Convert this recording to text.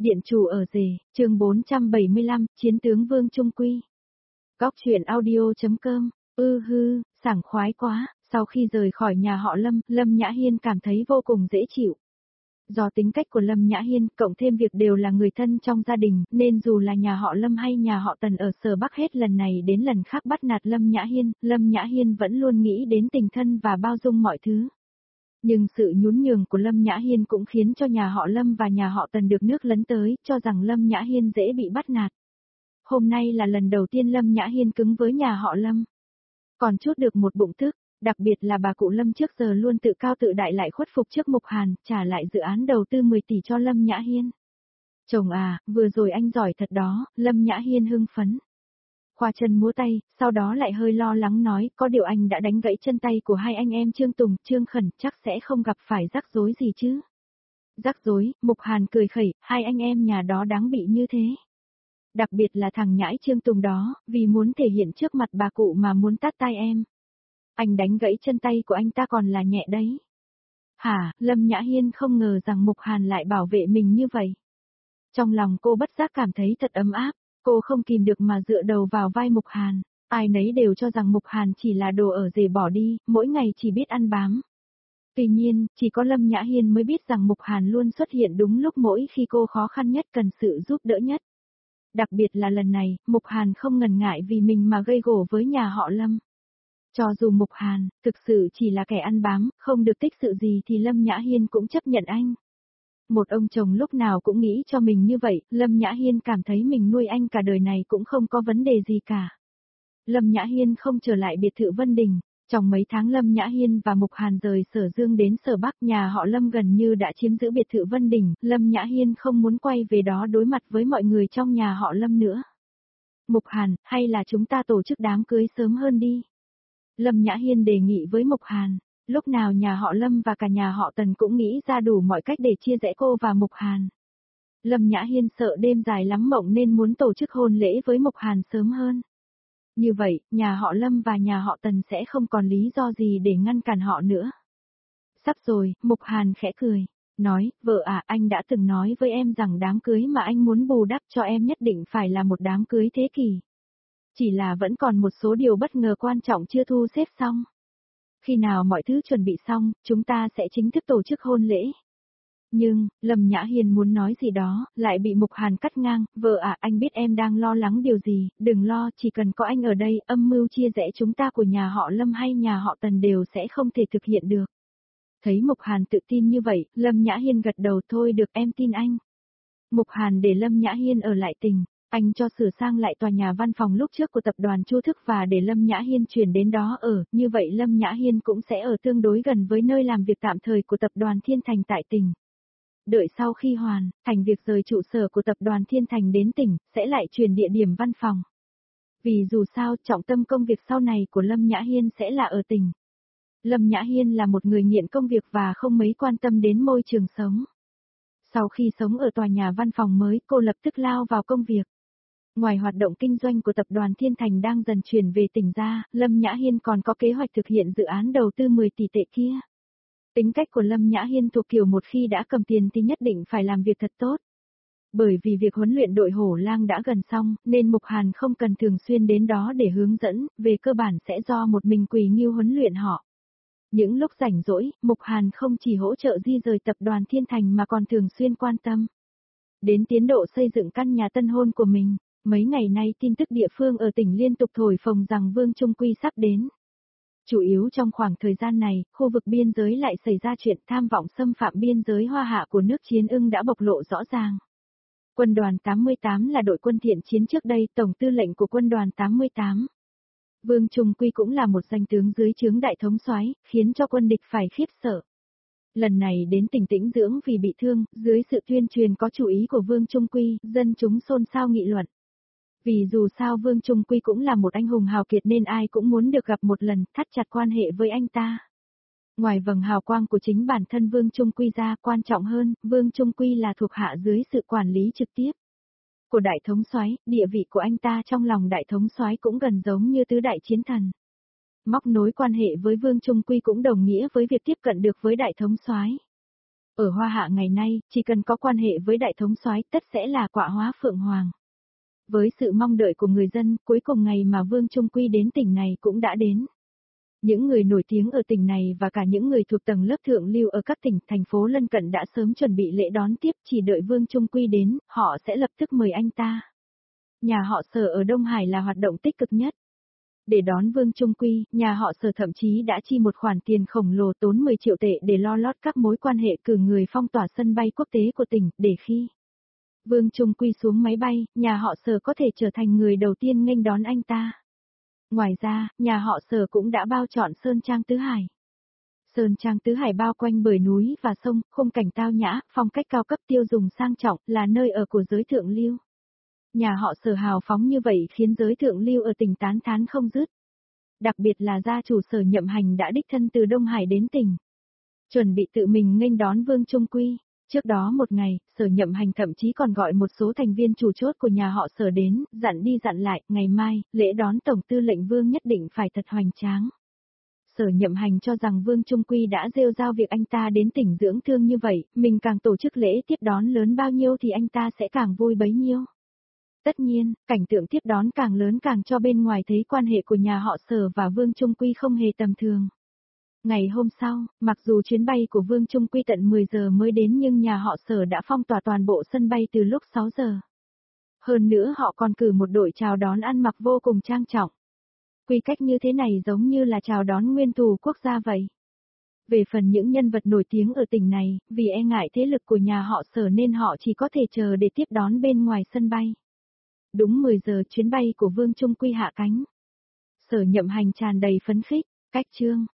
Điện chủ ở rể, chương 475, Chiến tướng Vương Trung Quy. Góc truyện audio.com, sảng khoái quá, sau khi rời khỏi nhà họ Lâm, Lâm Nhã Hiên cảm thấy vô cùng dễ chịu. Do tính cách của Lâm Nhã Hiên, cộng thêm việc đều là người thân trong gia đình, nên dù là nhà họ Lâm hay nhà họ Tần ở Sở Bắc hết lần này đến lần khác bắt nạt Lâm Nhã Hiên vẫn luôn nghĩ đến tình thân và bao dung mọi thứ. Nhưng sự nhún nhường của Lâm Nhã Hiên cũng khiến cho nhà họ Lâm và nhà họ Tần được nước lấn tới, cho rằng Lâm Nhã Hiên dễ bị bắt nạt. Hôm nay là lần đầu tiên Lâm Nhã Hiên cứng với nhà họ Lâm. Còn chút được một bụng tức, đặc biệt là bà cụ Lâm trước giờ luôn tự cao tự đại lại khuất phục trước Mục Hàn, trả lại dự án đầu tư 10 tỷ cho Lâm Nhã Hiên. Chồng à, vừa rồi anh giỏi thật đó, Lâm Nhã Hiên hưng phấn. Khoa chân múa tay, sau đó lại hơi lo lắng nói, có điều anh đã đánh gãy chân tay của hai anh em Trương Tùng, Trương Khẩn, chắc sẽ không gặp phải rắc rối gì chứ. Rắc rối, Mục Hàn cười khẩy, hai anh em nhà đó đáng bị như thế. Đặc biệt là thằng nhãi Trương Tùng đó, vì muốn thể hiện trước mặt bà cụ mà muốn tát tai em. Anh đánh gãy chân tay của anh ta còn là nhẹ đấy. Hả, Lâm Nhã Hiên không ngờ rằng Mục Hàn lại bảo vệ mình như vậy. Trong lòng cô bất giác cảm thấy thật ấm áp. Cô không kìm được mà dựa đầu vào vai Mục Hàn, ai nấy đều cho rằng Mục Hàn chỉ là đồ ở rể bỏ đi, mỗi ngày chỉ biết ăn bám. Tuy nhiên, chỉ có Lâm Nhã Hiên mới biết rằng Mục Hàn luôn xuất hiện đúng lúc mỗi khi cô khó khăn nhất cần sự giúp đỡ nhất. Đặc biệt là lần này, Mục Hàn không ngần ngại vì mình mà gây gổ với nhà họ Lâm. Cho dù Mục Hàn, thực sự chỉ là kẻ ăn bám, không được tích sự gì thì Lâm Nhã Hiên cũng chấp nhận anh. Một ông chồng lúc nào cũng nghĩ cho mình như vậy, Lâm Nhã Hiên cảm thấy mình nuôi anh cả đời này cũng không có vấn đề gì cả. Lâm Nhã Hiên không trở lại biệt thự Vân Đình, trong mấy tháng Lâm Nhã Hiên và Mục Hàn rời Sở Dương đến Sở Bắc, nhà họ Lâm gần như đã chiếm giữ biệt thự Vân Đình, Lâm Nhã Hiên không muốn quay về đó đối mặt với mọi người trong nhà họ Lâm nữa. Mục Hàn, hay là chúng ta tổ chức đám cưới sớm hơn đi? Lâm Nhã Hiên đề nghị với Mục Hàn. Lúc nào nhà họ Lâm và cả nhà họ Tần cũng nghĩ ra đủ mọi cách để chia rẽ cô và Mục Hàn. Lâm Nhã Hiên sợ đêm dài lắm mộng nên muốn tổ chức hôn lễ với Mục Hàn sớm hơn. Như vậy, nhà họ Lâm và nhà họ Tần sẽ không còn lý do gì để ngăn cản họ nữa. Sắp rồi, Mục Hàn khẽ cười. Nói, vợ à, anh đã từng nói với em rằng đám cưới mà anh muốn bù đắp cho em nhất định phải là một đám cưới thế kỷ. Chỉ là vẫn còn một số điều bất ngờ quan trọng chưa thu xếp xong. Khi nào mọi thứ chuẩn bị xong, chúng ta sẽ chính thức tổ chức hôn lễ. Nhưng, Lâm Nhã Hiên muốn nói gì đó, lại bị Mục Hàn cắt ngang, vợ à, anh biết em đang lo lắng điều gì, đừng lo, chỉ cần có anh ở đây, âm mưu chia rẽ chúng ta của nhà họ Lâm hay nhà họ Tần đều sẽ không thể thực hiện được. Thấy Mục Hàn tự tin như vậy, Lâm Nhã Hiên gật đầu thôi được em tin anh. Mục Hàn để Lâm Nhã Hiên ở lại tỉnh. Anh cho sửa sang lại tòa nhà văn phòng lúc trước của tập đoàn Chu Thức và để Lâm Nhã Hiên chuyển đến đó ở, như vậy Lâm Nhã Hiên cũng sẽ ở tương đối gần với nơi làm việc tạm thời của tập đoàn Thiên Thành tại tỉnh. Đợi sau khi hoàn thành việc rời trụ sở của tập đoàn Thiên Thành đến tỉnh, sẽ lại chuyển địa điểm văn phòng. Vì dù sao, trọng tâm công việc sau này của Lâm Nhã Hiên sẽ là ở tỉnh. Lâm Nhã Hiên là một người nghiện công việc và không mấy quan tâm đến môi trường sống. Sau khi sống ở tòa nhà văn phòng mới, cô lập tức lao vào công việc. Ngoài hoạt động kinh doanh của tập đoàn Thiên Thành đang dần chuyển về tỉnh ra, Lâm Nhã Hiên còn có kế hoạch thực hiện dự án đầu tư 10 tỷ tệ kia. Tính cách của Lâm Nhã Hiên thuộc kiểu một khi đã cầm tiền thì nhất định phải làm việc thật tốt. Bởi vì việc huấn luyện đội hổ lang đã gần xong, nên Mục Hàn không cần thường xuyên đến đó để hướng dẫn, về cơ bản sẽ do một mình Quỳ Nghiêu huấn luyện họ. Những lúc rảnh rỗi, Mục Hàn không chỉ hỗ trợ di rời tập đoàn Thiên Thành mà còn thường xuyên quan tâm đến tiến độ xây dựng căn nhà tân hôn của mình. Mấy ngày nay tin tức địa phương ở tỉnh liên tục thổi phồng rằng Vương Trung Quy sắp đến. Chủ yếu trong khoảng thời gian này, khu vực biên giới lại xảy ra chuyện tham vọng xâm phạm biên giới Hoa Hạ của nước Chiến Ưng đã bộc lộ rõ ràng. Quân đoàn 88 là đội quân thiện chiến trước đây, tổng tư lệnh của quân đoàn 88. Vương Trung Quy cũng là một danh tướng dưới trướng đại thống soái, khiến cho quân địch phải khiếp sợ. Lần này đến tỉnh Tĩnh Dưỡng vì bị thương, dưới sự tuyên truyền có chủ ý của Vương Trung Quy, dân chúng xôn xao nghị luận. Vì dù sao Vương Trung Quy cũng là một anh hùng hào kiệt nên ai cũng muốn được gặp một lần, thắt chặt quan hệ với anh ta. Ngoài vầng hào quang của chính bản thân Vương Trung Quy ra, quan trọng hơn, Vương Trung Quy là thuộc hạ dưới sự quản lý trực tiếp của đại thống soái, địa vị của anh ta trong lòng đại thống soái cũng gần giống như tứ đại chiến thần. Móc nối quan hệ với Vương Trung Quy cũng đồng nghĩa với việc tiếp cận được với đại thống soái. Ở Hoa Hạ ngày nay, chỉ cần có quan hệ với đại thống soái tất sẽ là quạ hóa phượng hoàng. Với sự mong đợi của người dân, cuối cùng ngày mà Vương Trung Quy đến tỉnh này cũng đã đến. Những người nổi tiếng ở tỉnh này và cả những người thuộc tầng lớp thượng lưu ở các tỉnh, thành phố lân cận đã sớm chuẩn bị lễ đón tiếp, chỉ đợi Vương Trung Quy đến, họ sẽ lập tức mời anh ta. Nhà họ Sở ở Đông Hải là hoạt động tích cực nhất. Để đón Vương Trung Quy, nhà họ Sở thậm chí đã chi một khoản tiền khổng lồ tốn 10 triệu tệ để lo lót các mối quan hệ cử người phong tỏa sân bay quốc tế của tỉnh, để khi Vương Trung Quy xuống máy bay, nhà họ Sở có thể trở thành người đầu tiên nghênh đón anh ta. Ngoài ra, nhà họ Sở cũng đã bao chọn Sơn Trang Tứ Hải. Sơn Trang Tứ Hải bao quanh bởi núi và sông, khung cảnh tao nhã, phong cách cao cấp tiêu dùng sang trọng, là nơi ở của giới thượng lưu. Nhà họ Sở hào phóng như vậy khiến giới thượng lưu ở tỉnh tán thán không dứt. Đặc biệt là gia chủ Sở Nhậm Hành đã đích thân từ Đông Hải đến tỉnh, chuẩn bị tự mình nghênh đón Vương Trung Quy. Trước đó một ngày, Sở Nhậm Hành thậm chí còn gọi một số thành viên chủ chốt của nhà họ Sở đến, dặn đi dặn lại, ngày mai, lễ đón Tổng tư lệnh Vương nhất định phải thật hoành tráng. Sở Nhậm Hành cho rằng Vương Trung Quy đã rêu rao việc anh ta đến tỉnh dưỡng thương như vậy, mình càng tổ chức lễ tiếp đón lớn bao nhiêu thì anh ta sẽ càng vui bấy nhiêu. Tất nhiên, cảnh tượng tiếp đón càng lớn càng cho bên ngoài thấy quan hệ của nhà họ Sở và Vương Trung Quy không hề tầm thường. Ngày hôm sau, mặc dù chuyến bay của Vương Trung Quy tận 10 giờ mới đến nhưng nhà họ Sở đã phong tỏa toàn bộ sân bay từ lúc 6 giờ. Hơn nữa họ còn cử một đội chào đón ăn mặc vô cùng trang trọng. Quy cách như thế này giống như là chào đón nguyên thủ quốc gia vậy. Về phần những nhân vật nổi tiếng ở tỉnh này, vì e ngại thế lực của nhà họ Sở nên họ chỉ có thể chờ để tiếp đón bên ngoài sân bay. Đúng 10 giờ chuyến bay của Vương Trung Quy hạ cánh. Sở Nhậm Hành tràn đầy phấn khích, cách chương.